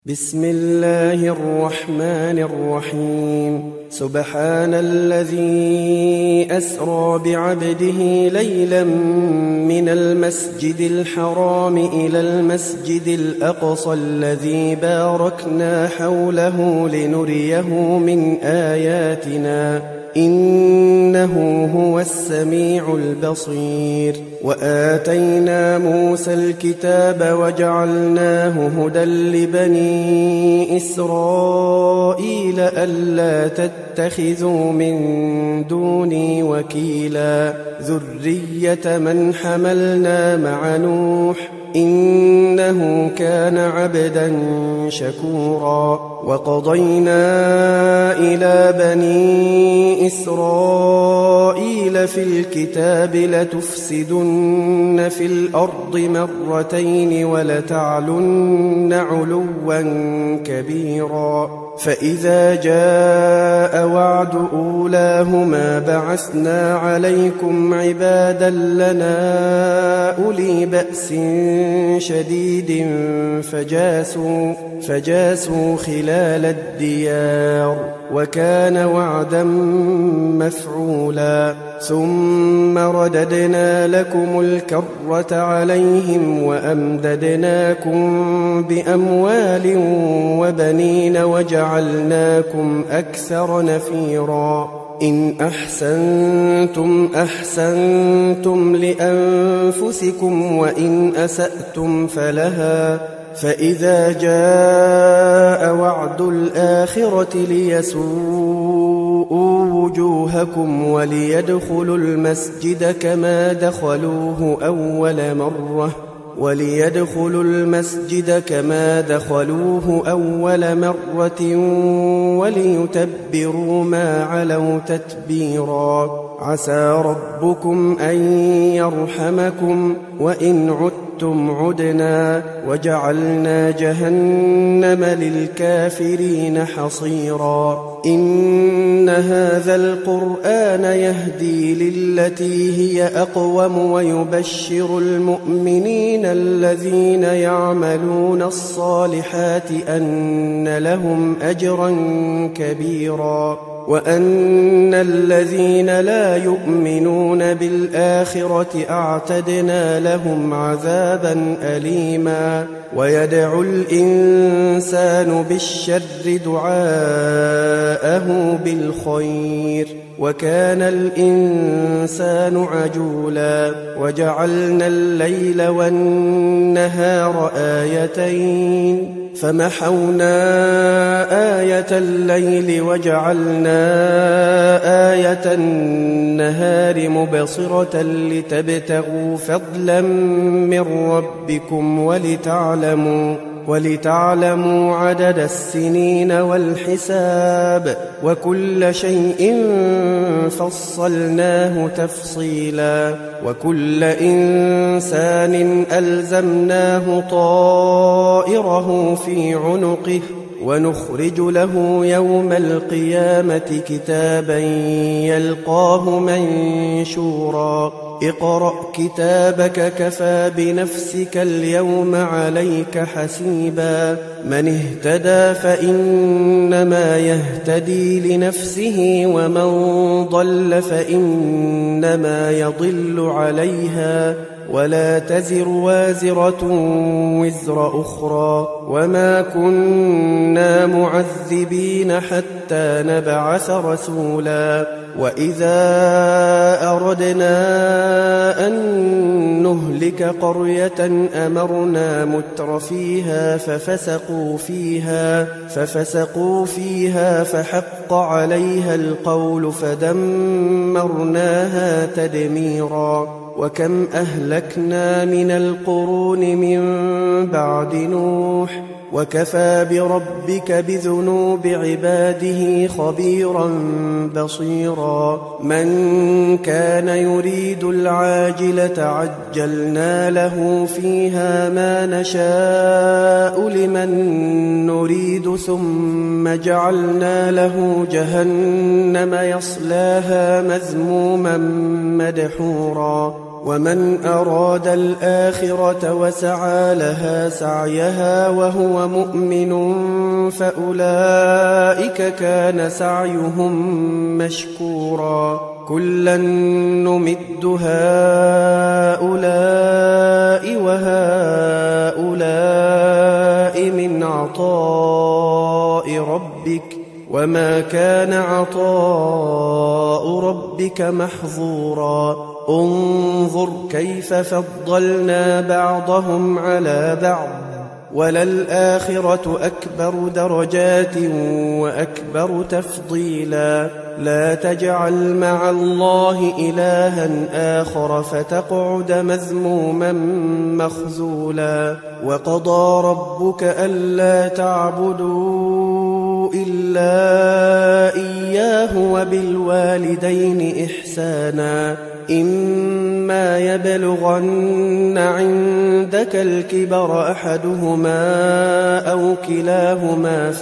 بسم الله الرحمن الرحيم. سبحان الذي أسرى بعبده ليلا من المسجد الحرام إلى المسجد الأقصى الذي باركنا حوله لنريه من آياتنا إنه هو السميع البصير. وآتينا موسى الكتاب وجعلناه هدى لبني إسرائيل ألا تتخذوا من دوني وكيلا ذرية من حملنا مع نوح إنه كان عبدا شكورا. وقضينا إلى بني إسرائيل في الكتاب لتفسدن في الأرض مرتين ولتعلن علوا كبيرا. فإذا جاء وعد أولاهما بعثنا عليكم عبادا لنا أولي بأس شديد فجاسوا خلال الديار وكان وعدا مفعولا. ثم رددنا لكم الكرة عليهم وأمددناكم بأموال وبنين وجعلناكم أكثر نفيرا. إن أحسنتم أحسنتم لأنفسكم وإن أسأتم فلها. فإذا جاء وعد الآخرة ليسوءوا وجوهكم وليدخلوا المسجد كما دخلوه أول مرة وليتبروا ما علوا تتبيرا. عسى ربكم أن يرحمكم وإن عدتم عدنا وجعلنا جهنم للكافرين حصيرا. إن هذا القرآن يهدي للتي هي أقوم ويبشر المؤمنين الذين يعملون الصالحات أن لهم أجرا كبيرا وأن الذين لا يؤمنون بالآخرة أعتدنا لهم عذابا أليما. ويدعو الإنسان بالشر دعاءه بالخير وكان الإنسان عجولا. وجعلنا الليل والنهار آيتين فمحونا آية الليل وجعلنا آية النهار مبصرة لتبتغوا فضلا من ربكم ولتعلموا عدد السنين والحساب وكل شيء فصلناه تفصيلا. وكل إنسان ألزمناه طائره في عنقه ونخرج له يوم القيامة كتابا يلقاه منشورا. اقرأ كتابك كفى بنفسك اليوم عليك حسيبا. من اهتدى فإنما يهتدي لنفسه ومن ضل فإنما يضل عليها ولا تزر وازرة وزر أخرى. وما كنا معذبين حتى نبعث رسولا. وإذا أردنا أن نهلك قرية أمرنا مترفيها ففسقوا فيها فحق عليها القول فدمرناها تدميرا. وكم أهلكنا من القرون من بعد نوح وكفى بربك بذنوب عباده خبيرا بصيرا. من كان يريد العاجلة عجلنا له فيها ما نشاء لمن نريد ثم جعلنا له جهنم يصلاها مذموما مدحورا. ومن أراد الآخرة وسعى لها سعيها وهو مؤمن فأولئك كان سعيهم مشكورا كلا نمد هؤلاء وهؤلاء من عطاء ربك وما كان عطاء ربك محظورا انظر كيف فضلنا بعضهم على بعض وللآخرة أكبر درجات وأكبر تفضيلا لا تجعل مع الله إلها آخر فتقعد مذموما مخذولا وقضى ربك ألا تعبدوا إلا إياه وبالوالدين إحسانا إما يبلغن عندك الكبر أحدهما أو كلاهما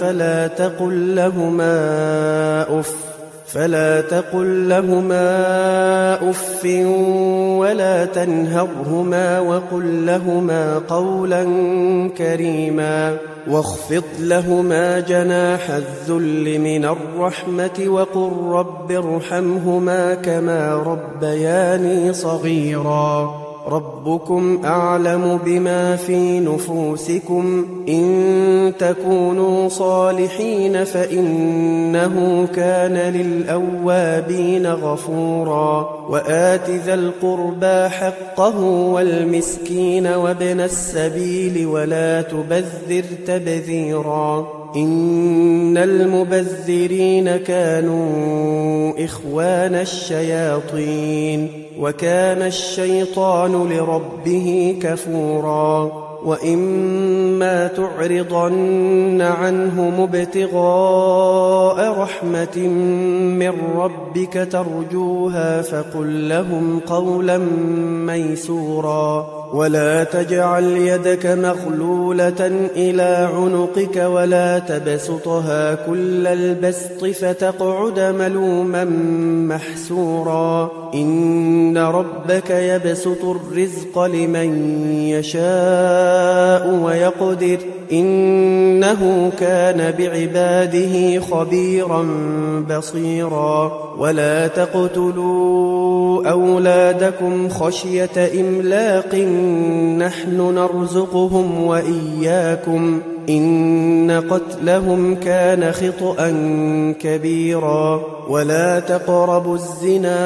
فلا تقل لهما أف ولا تنهرهما وقل لهما قولا كريما واخفض لهما جناح الذل من الرحمة وقل رب ارحمهما كما ربياني صغيرا ربكم أعلم بما في نفوسكم إن تكونوا صالحين فإنه كان للأوابين غفورا وآت ذا القربى حقه والمسكين وابن السبيل ولا تبذر تبذيرا إن المبذرين كانوا إخوان الشياطين وكان الشيطان لربه كفورا وإما تعرضن عنهم ابتغاء رحمة من ربك ترجوها فقل لهم قولا ميسورا ولا تجعل يدك مغلولة إلى عنقك ولا تبسطها كل البسط فتقعد ملوما محسورا إن ربك يبسط الرزق لمن يشاء ويقدر إنه كان بعباده خبيرا بصيرا ولا تقتلوا أولادكم خشية إملاق نحن نرزقهم وإياكم إن قتلهم كان خطأ كبيرا ولا تقربوا الزنا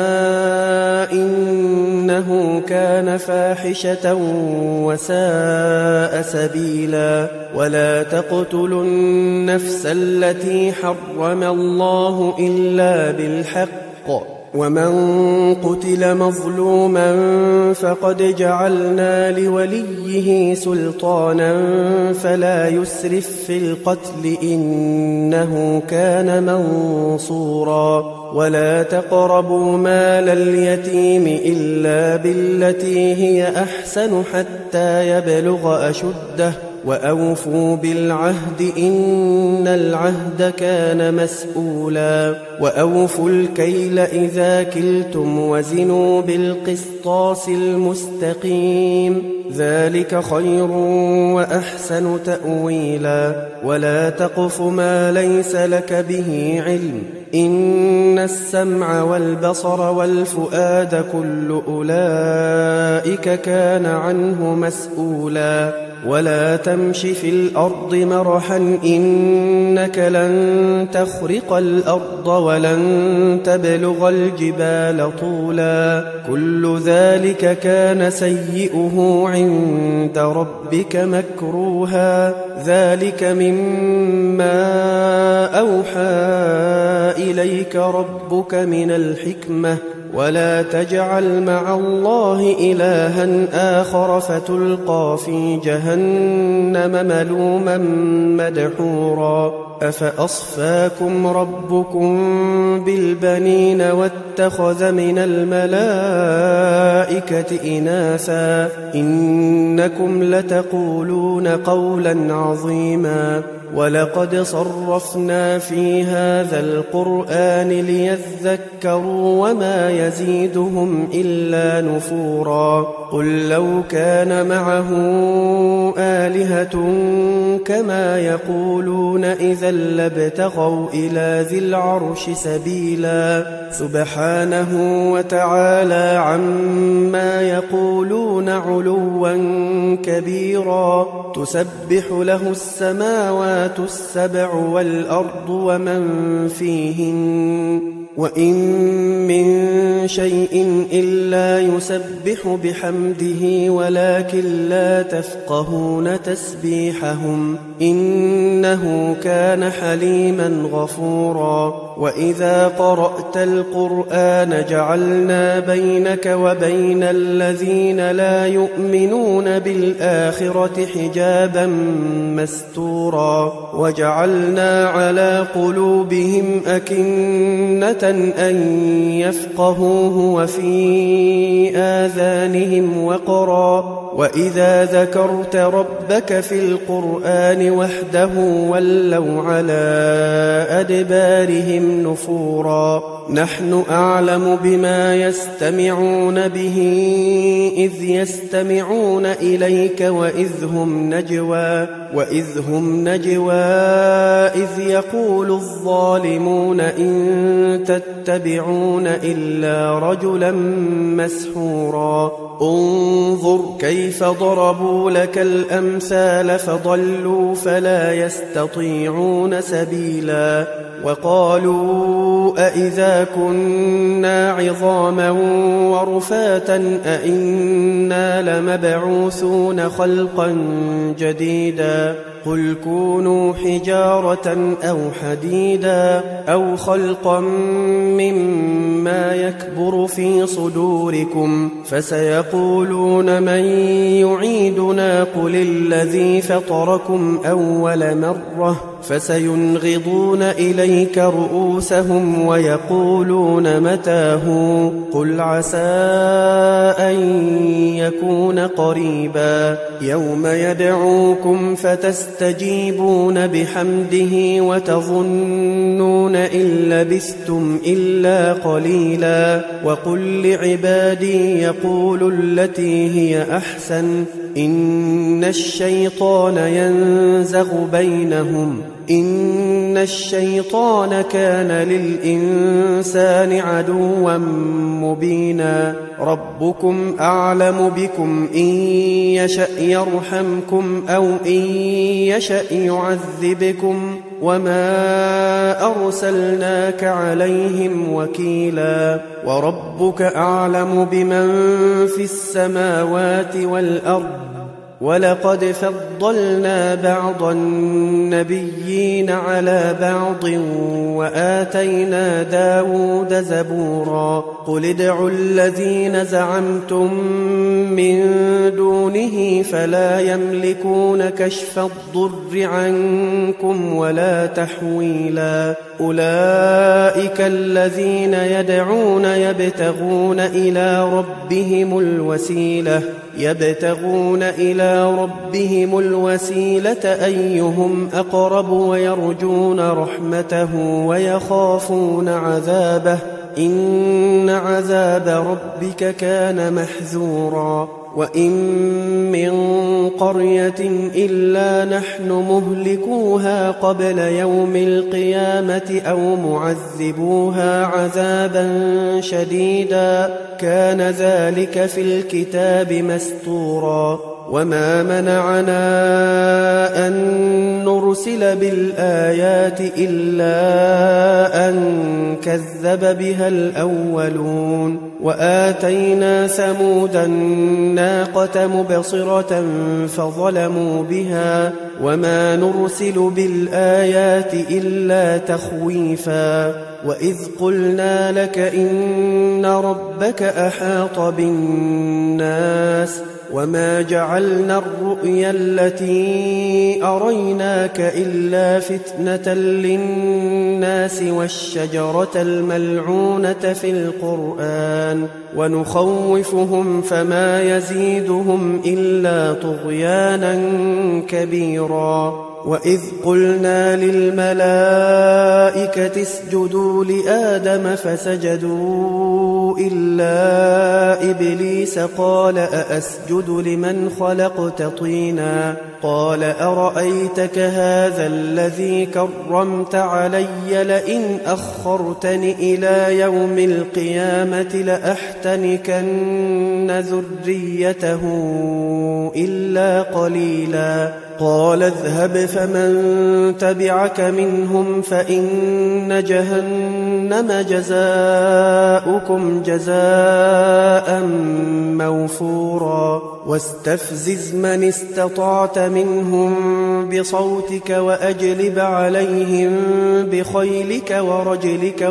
إنه كان فاحشة وساء سبيلا ولا تقتلوا النفس التي حرم الله إلا بالحق ومن قتل مظلوما فقد جعلنا لوليه سلطانا فلا يسرف في القتل إنه كان منصورا ولا تقربوا مال اليتيم إلا بالتي هي أحسن حتى يبلغ أشده وأوفوا بالعهد إن العهد كان مسؤولا وأوفوا الكيل إذا كلتم وزنوا بالقسطاس المستقيم ذلك خير وأحسن تأويلا ولا تقف ما ليس لك به علم إن السمع والبصر والفؤاد كل أولئك كان عنه مسؤولا ولا تمش في الأرض مرحا إنك لن تخرق الأرض ولن تبلغ الجبال طولا كل ذلك كان سيئه عند ربك مكروها ذلك مما أوحى إليك ربك من الحكمة ولا تجعل مع الله إلها آخر فتلقى في جهنم ملوما مدحورا أفأصفاكم ربكم بالبنين واتخذ من الملائكة إناثا إنكم لتقولون قولا عظيما ولقد صرفنا في هذا القرآن ليذكروا وما يزيدهم إلا نفورا قل لو كان معه آلهة كما يقولون إذا لابتغوا إلى ذي العرش سبيلا سبحانه وتعالى عما يقولون علوا كبيرا تسبح له السماوات السبع والأرض ومن فيهن وإن من شيء إلا يسبح بحمده ولكن لا تفقهون تسبيحهم إنه كان حليما غفورا وإذا قرأت القرآن جعلنا بينك وبين الذين لا يؤمنون بالآخرة حجابا مستورا وجعلنا على قلوبهم أكنة أن يفقهوه وفي آذانهم وقرا وإذا ذكرت ربك في القرآن وحده ولوا على أدبارهم نفورا نحن أعلم بما يستمعون به إذ يستمعون إليك وإذ هم نجوى إذ يقول الظالمون إن تتبعون إلا رجلا مسحورا انظر كيف ضربوا لك الأمثال فضلوا فلا يستطيعون سبيلا وقالوا أإذا كنا عظاما ورفاتا أإنا لمبعوثون خلقا جديدا قل كونوا حجارة أو حديدا أو خلقا مما يكبر في صدوركم فسيقولون من يعيدنا قل الذي فطركم أول مرة فسينغضون إليك رؤوسهم ويقولون متى هو قل عسى أن يكون قريبا يوم يدعوكم فتستجيبون بحمده وتظنون إن لبثتم إلا قليلا وقل لعبادي يقولوا التي هي أحسن إن الشيطان ينزغ بينهم إن الشيطان كان للإنسان عدوا مبينا ربكم أعلم بكم إن يشأ يرحمكم أو إن يشأ يعذبكم وما أرسلناك عليهم وكيلا وربك أعلم بمن في السماوات والأرض ولقد فضلنا بعض النبيين على بعض وآتينا داود زبورا قل ادعوا الذين زعمتم من دونه فلا يملكون كشف الضر عنكم ولا تحويلا أولئك الذين يدعون يبتغون إلى ربهم الوسيلة أيهم أقرب ويرجون رحمته ويخافون عذابه إن عذاب ربك كان محذورا وإن من قرية إلا نحن مهلكوها قبل يوم القيامة أو معذبوها عذابا شديدا كان ذلك في الكتاب مستورا وما منعنا أن نرسل بالآيات إلا أن كذب بها الأولون وآتينا ثمود الناقة مبصرة فظلموا بها وما نرسل بالآيات إلا تخويفا وإذ قلنا لك إن ربك أحاط بالناس وما جعلنا الرؤيا التي أريناك إلا فتنة للناس والشجرة الملعونة في القرآن ونخوفهم فما يزيدهم إلا طغيانا كبيرا. وإذ قلنا للملائكة اسجدوا لآدم فسجدوا إلا إبليس قال أأسجد لمن خلقت طينا قال أرأيتك هذا الذي كرمت علي لئن أخرتني إلى يوم القيامة لأحتنكن ذريته إلا قليلا. قال اذهب فمن تبعك منهم فإن جهنم جزاؤكم جزاء موفورا. واستفزز من استطعت منهم بصوتك وأجلب عليهم بخيلك ورجلك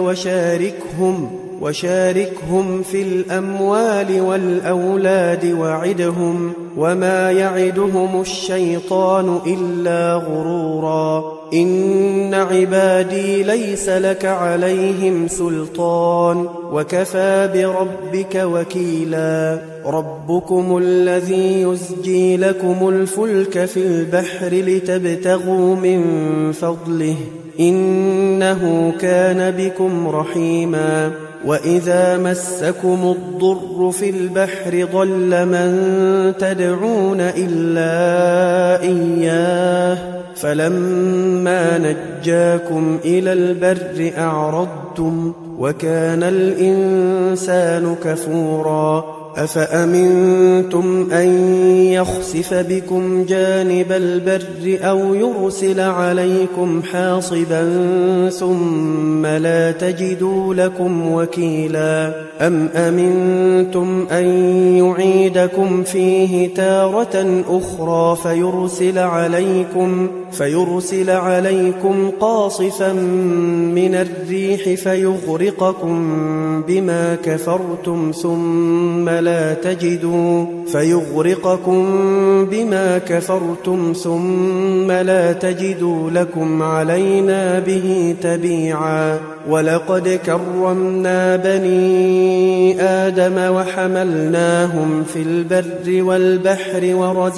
وشاركهم في الأموال والأولاد وعدهم وما يعدهم الشيطان إلا غرورا. إن عبادي ليس لك عليهم سلطان وكفى بربك وكيلا. ربكم الذي يزجي لكم الفلك في البحر لتبتغوا من فضله إنه كان بكم رحيما. وإذا مسكم الضر في البحر ضل من تدعون إلا إياه فلما نجاكم إلى البر أعرضتم وكان الإنسان كفورا. أفأمنتم أن يخسف بكم جانب البر أو يرسل عليكم حاصبا ثم لا تجدوا لكم وكيلا. أم أمنتم أن يعيدكم فيه تارة أخرى فيرسل عليكم قاصفا من الريح فيغرقكم بما كفرتم ثم لا تجدوا لكم علينا به تبيعا. ولقد كرمنا بني آدم وحملناهم في البر والبحر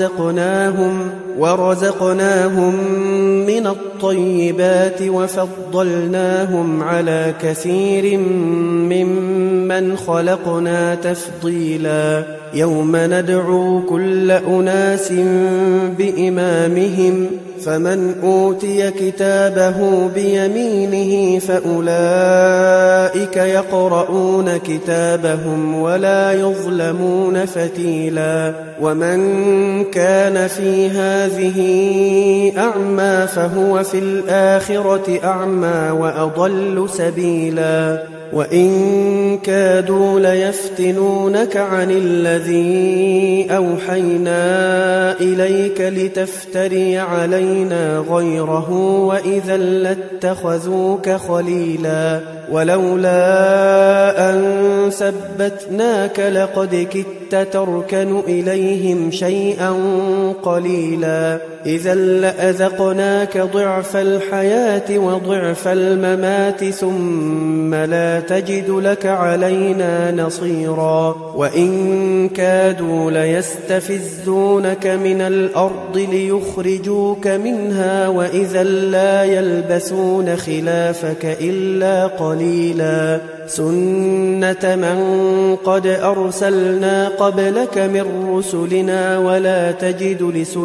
ورزقناهم من الطيبات وفضلناهم على كثير ممن خلقنا تفضيلا. يوم ندعو كل أناس بإمامهم فمن أوتي كتابه بيمينه فأولئك يقرؤون كتابهم ولا يظلمون فتيلا. ومن كان في هذه أعمى فهو في الآخرة أعمى وأضل سبيلا. وإن كادوا ليفتنونك عن الذي أوحينا إليك لتفتري علينا غيره وإذا لاتخذوك خليلا. ولولا أن ثبتناك لقد كدت تركن إليهم شيئا قليلا. إذا لأذقناك ضعف الحياة وضعف الممات ثم لا تجد لك علينا نصيرا. وإن كادوا ليستفزونك من الأرض ليخرجوك منها وإذا لا يلبثون خلافك إلا قليلا. سنة من قد أرسلنا قبلك من رسلنا ولا تجد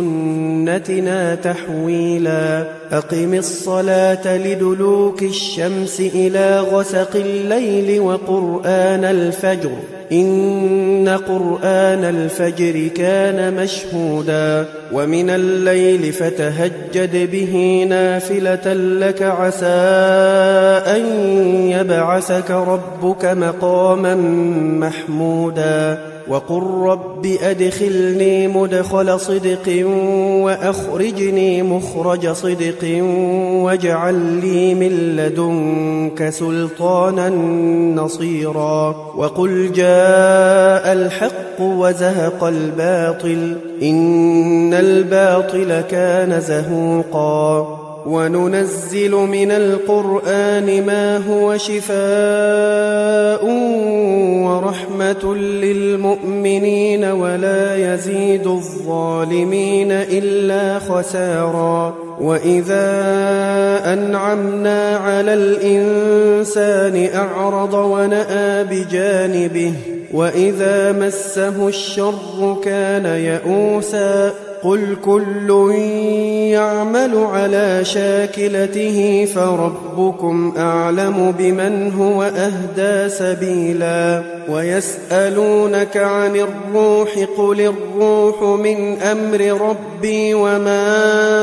لسنتنا تحويلا. أقم الصلاة لدلوك الشمس إلى غسق الليل وقرآن الفجر إن قرآن الفجر كان مشهودا. ومن الليل فتهجد به نافلة لك عسى أن يبعثك ربك مقاما محمودا. وقل رب أدخلني مدخل صدق وأخرجني مخرج صدق واجعل لي من لدنك سلطانا نصيرا. وقل جاء الحق وزهق الباطل إن الباطل كان زهوقا وننزل من القرآن ما هو شفاء ورحمة للمؤمنين ولا يزيد الظالمين إلا خسارا وإذا أنعمنا على الإنسان أعرض ونأى بجانبه وإذا مسه الشر كان يئوسا قل كل يعمل على شاكلته فربكم أعلم بمن هو أهدى سبيلا ويسألونك عن الروح قل الروح من أمر ربي وما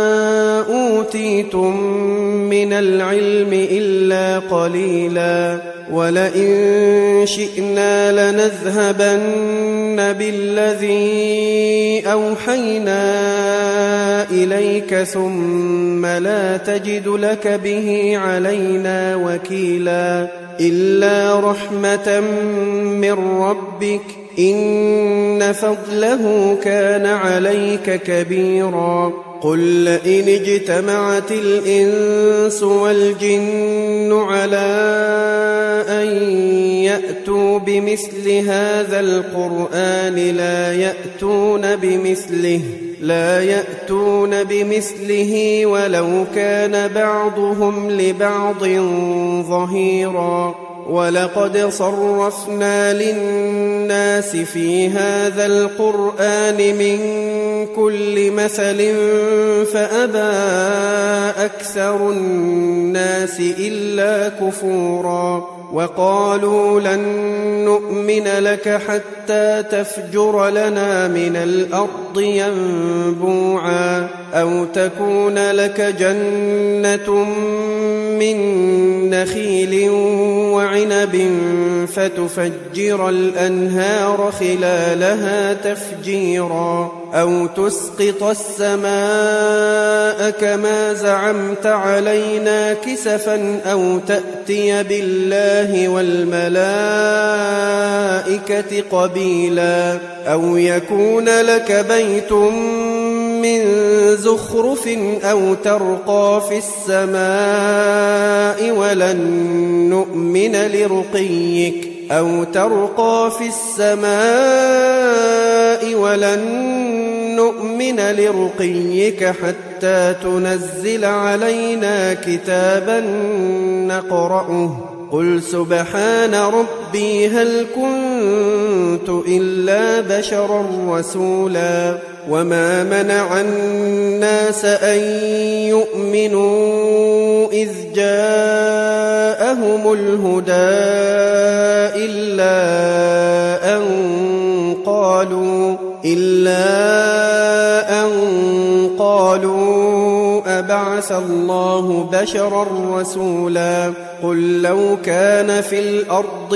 أوتيتم من العلم إلا قليلا ولئن شئنا لنذهبن بالذي أوحينا إليك ثم لا تجد لك به علينا وكيلا إلا رحمة من ربك إن فضله كان عليك كبيرا قل لئن اجتمعت الإنس والجن على أن يأتوا بمثل هذا القرآن لا يأتون بمثله ولو كان بعضهم لبعض ظهيرا ولقد صرفنا للناس في هذا القرآن من كل مثل فأبى أكثر الناس إلا كفورا وقالوا لن نؤمن لك حتى تفجر لنا من الأرض ينبوعا أو تكون لك جنة من نخيل وعنب فتفجر الأنهار خلالها تفجيرا أو تسقط السماء كما زعمت علينا كسفا أو تأتي بالله والملائكة قبيلا أو يكون لك بيت من زخرف أو ترقى في السماء ولن نؤمن لرقيك حتى تنزل علينا كتابا نقرأه قل سبحان ربي هل كنت إلا بشرا رسولا وما منع الناس أن يؤمنوا إذ جاءهم الهدى إلا أن قالوا أبعث الله بشرا رسولا قل لو كان في الأرض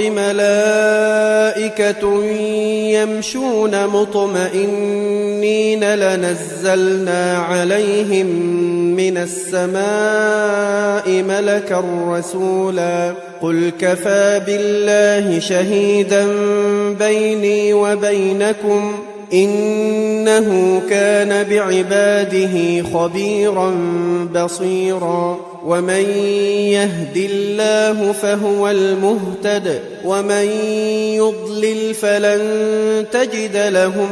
ملائكة يمشون مطمئنين لنزلنا عليهم من السماء ملكا رسولا قل كفى بالله شهيدا بيني وبينكم إنه كان بعباده خبيرا بصيرا ومن يهد الله فهو المهتد ومن يضلل فلن تجد لهم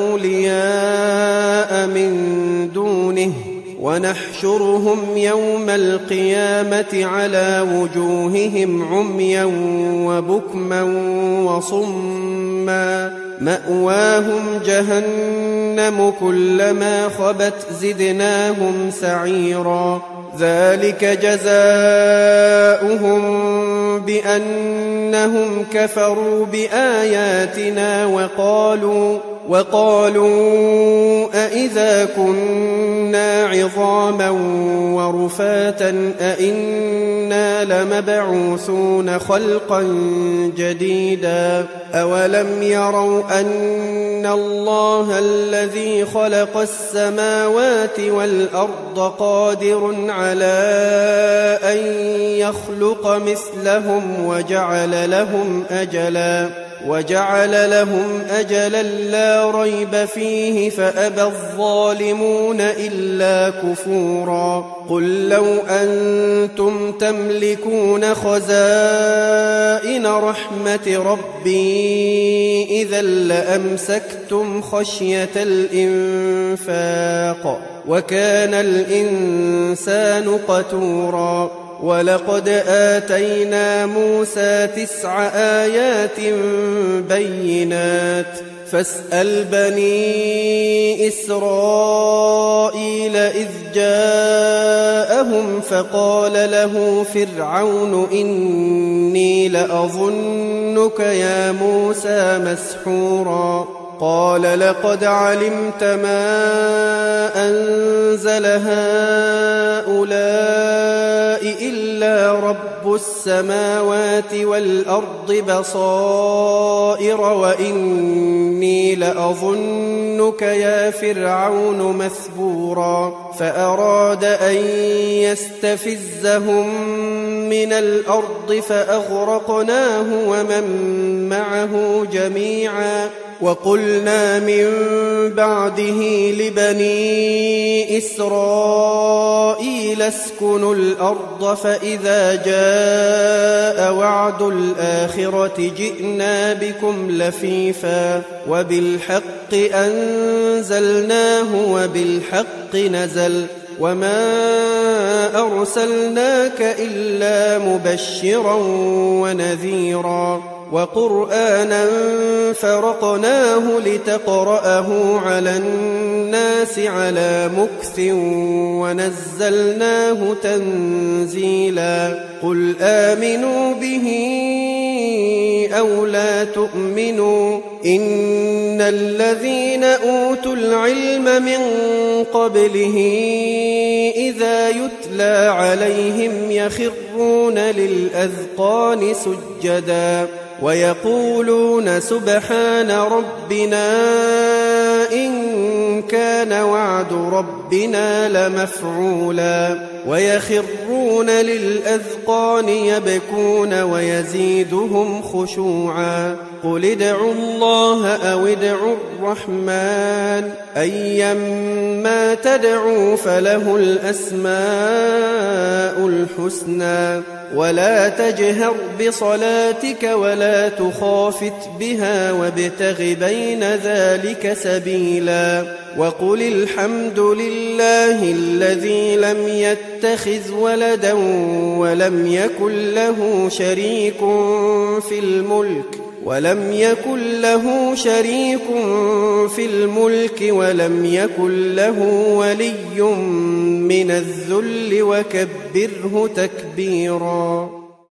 أولياء من دونه ونحشرهم يوم القيامة على وجوههم عميا وبكما وصما مأواهم جهنم كلما خبت زدناهم سعيرا ذلك جزاؤهم بأنهم كفروا بآياتنا وقالوا أإذا كنا عظاما ورفاتا أإنا لمبعوثون خلقا جديدا أولم يروا أن الله الذي خلق السماوات والأرض قادر على أن يخلق مثلهم وجعل لهم أجلا وجعل لهم أجلا لا ريب فيه فأبى الظالمون إلا كفورا قل لو أنتم تملكون خزائن رحمة ربي إذا لأمسكتم خشية الإنفاق وكان الإنسان قتورا ولقد آتينا موسى 9 آيات بينات فاسأل بني إسرائيل إذ جاءهم فقال له فرعون إني لأظنك يا موسى مسحورا قال لقد علمت ما أنزل هؤلاء إلا رب السماوات والأرض بصائر وإني لأظنك يا فرعون مثبورا فأراد أن يستفزهم من الأرض فأغرقناه ومن معه جميعا وقلنا من بعده لبني إسرائيل اسكنوا الأرض فإذا جاء وعد الآخرة جئنا بكم لفيفا وبالحق أنزلناه وبالحق نزل وما أرسلناك إلا مبشرا ونذيرا وقرآنا فرقناه لتقرأه على الناس على مكث ونزلناه تنزيلا قل آمنوا به أو لا تؤمنوا إن الذين أوتوا العلم من قبله إذا يتلى عليهم يخرون للأذقان سجدا ويقولون سبحان ربنا إن كان وعد ربنا لمفعولا ويخرون للأذقان يبكون ويزيدهم خشوعا قل ادعوا الله أو ادعوا الرحمن أيما تدعوا فله الأسماء الحسنى ولا تجهر بصلاتك ولا تخافت بها وابتغ بين ذلك سبيلا وقل الحمد لله الذي لم يتخذ ولدا ولم يكن له شريك في الملك ولم يكن له ولي من الذل وكبره تكبيرا.